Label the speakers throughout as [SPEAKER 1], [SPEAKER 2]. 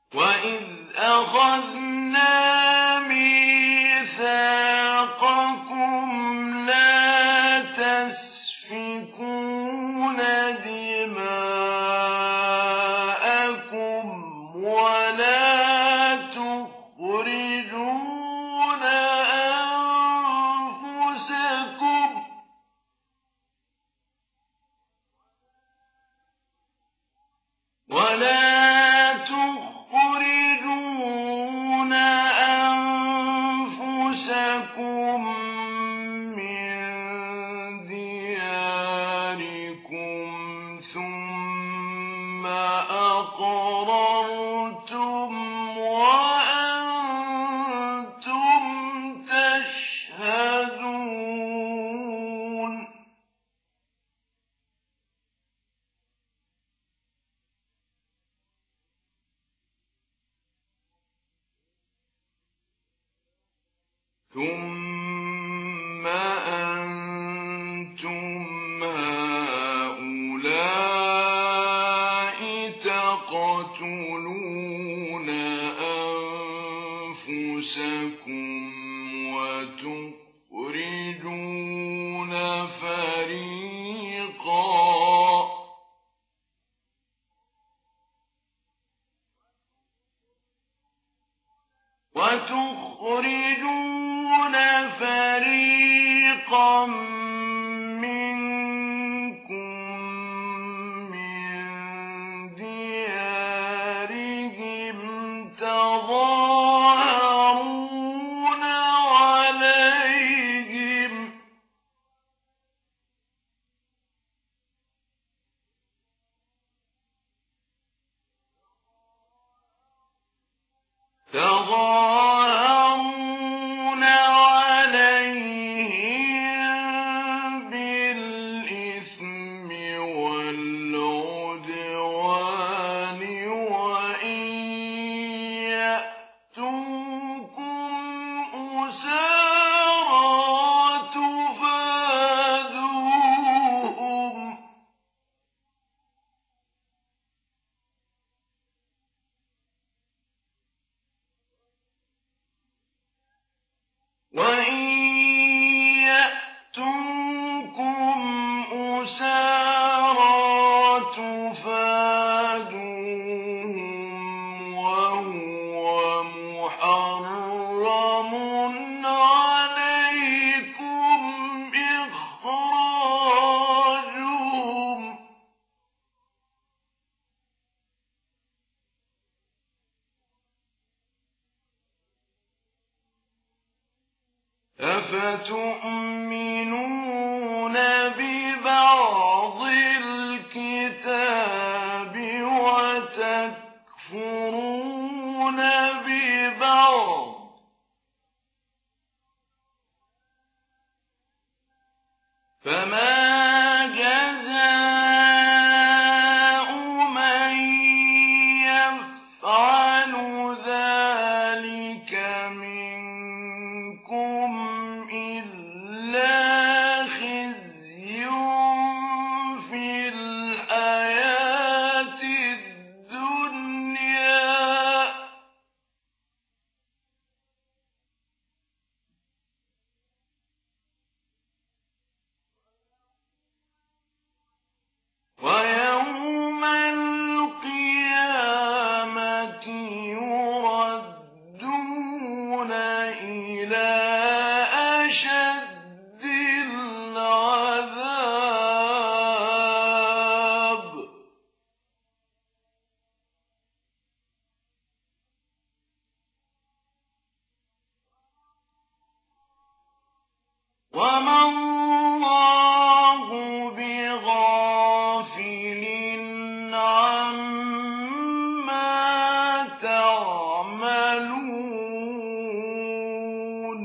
[SPEAKER 1] وَإِذْ أَخَذْنَا مِيثَاقَكُمْ لَا تَسْفِكُونَ دِمَاءَكُمْ وَلَا تُخْرِجُونَ أَنفُسَكُم مِّن دِيَارِكُمْ ثُمَّ أَقْرَرْتُمْ وَأَنتُمْ تَشْهَدُونَ ثُمَّ أَنتُمْ هَٰؤُلَاءِ تَقْتُلُونَ أَنفُسَكُمْ وتخرجون فريقا منكم من ديارهم تظاهرون عليهم بالإثم والعدوان وإن يأتوكم أسارى تفادوهم وهو محرم عليكم إخراجهم أفتؤمنون ببعض الكتاب وتكفرون ببعض فما جزاء من يفعل ذلك منكم إلا خزي في الحياة الدنيا ويوم القيامة يردون إلى أشد العذاب وما الله بغافل عما تعملون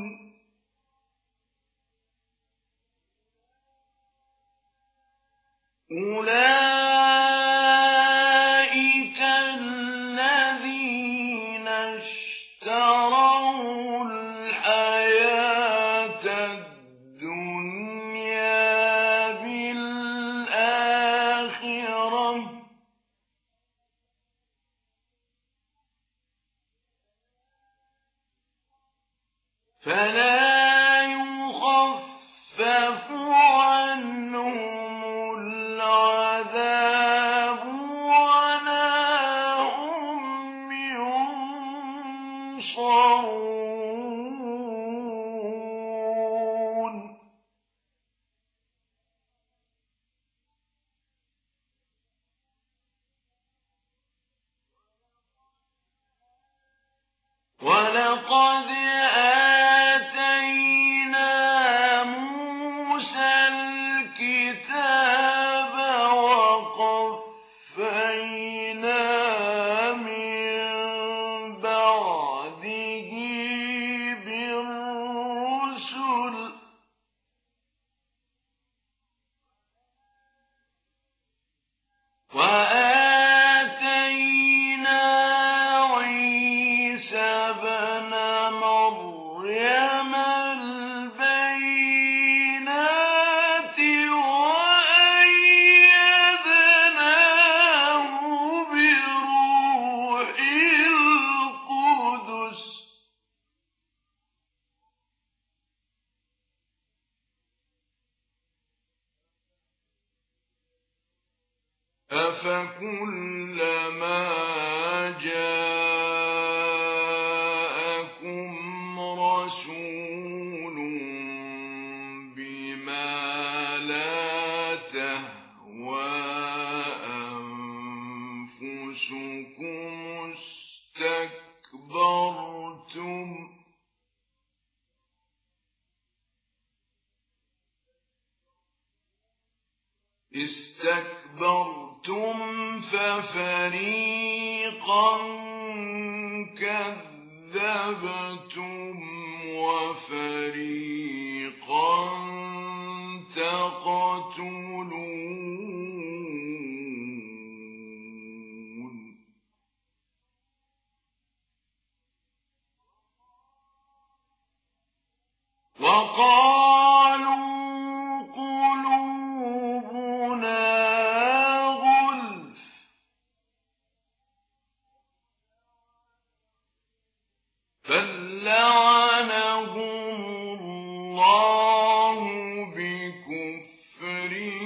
[SPEAKER 1] أولئك الذين اشتروا الحياة الدنيا فلا يخفف عنهم العذاب ولا هم ينصرون. ولقد آتينا موسى الكتاب وقفينا من بعده بالرسل وآتينا عيسى ابن مريم البينات وأيدناه بروح القدس أفكلما جاءكم رسول بما لا تهوى أنفسكم استكبرتم ففريقا كذبتم وفريقا تقتلون. وقالوا قلوبنا غلف بل لعنهم الله بكفرهم